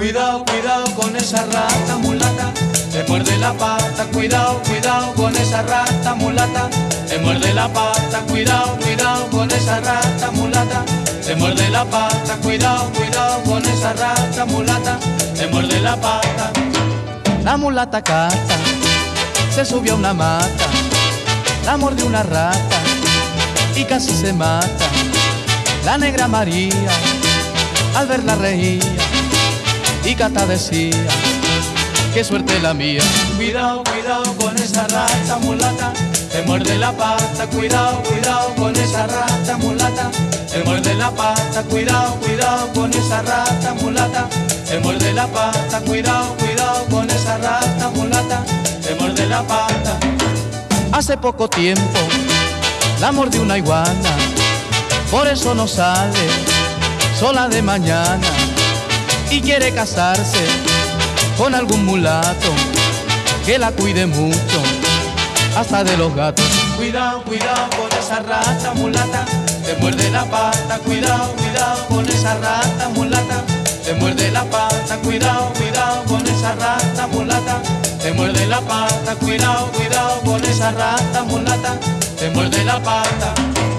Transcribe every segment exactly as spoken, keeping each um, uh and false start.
Cuidado, cuidado con esa rata mulata, te muerde la pata. Cuidado, cuidado con esa rata mulata, te muerde la pata. Cuidado, cuidado con esa rata mulata, te muerde la pata. Cuidado, cuidado con esa rata mulata, te muerde la pata. La mulata cata se subió a una mata, la mordió una rata y casi se mata. La negra María al verla reía y Cata decía, qué suerte la mía. Cuidado, cuidado con esa rata mulata, te muerde la pata. Cuidado, cuidado con esa rata mulata, te muerde la pata. Cuidado, cuidado con esa rata mulata, te muerde la pata. Cuidado, cuidado con esa rata mulata, te muerde la pata. Hace poco tiempo la mordió una iguana, por eso no sale sola de mañana y quiere casarse con algún mulato que la cuide mucho, hasta de los gatos. Cuidado, cuidado con esa rata mulata, te muerde la pata. Cuidado, cuidado con esa rata mulata, te muerde la pata. Cuidado, cuidado con esa rata mulata, te muerde la pata. Cuidado, cuidado con esa rata mulata, te muerde la pata.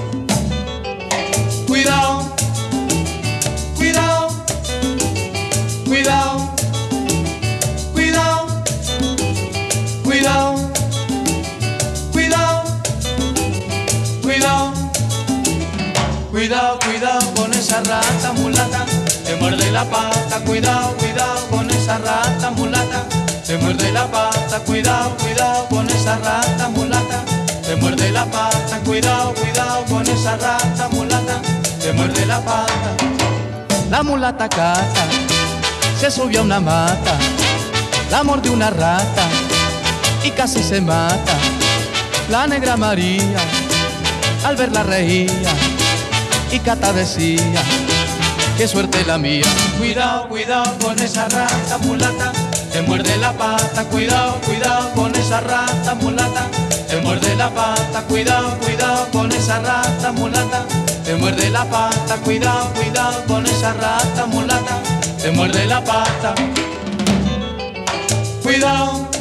Cuidado, cuidado, cuidado, cuidado, cuidado, cuidado, cuidado, cuidado, cuidado con esa rata mulata, te muerde la pata. Cuidado, cuidado con esa rata mulata, te muerde la pata. Cuidado, cuidado con esa rata mulata, te muerde la pata. Cuidado, cuidado con esa rata mulata, te muerde la pata. La mulata cata se subió a una mata, la mordió una rata y casi se mata. La negra María al verla reía y Cata decía, qué suerte la mía. Cuidado, cuidado con esa rata mulata, te muerde la pata. Cuidado, cuidado con esa rata mulata, te muerde la pata. Cuidado, cuidado con esa rata mulata, te muerde la pata. Cuidado, cuidado con esa rata mulata, te muerde la pata. Cuidado.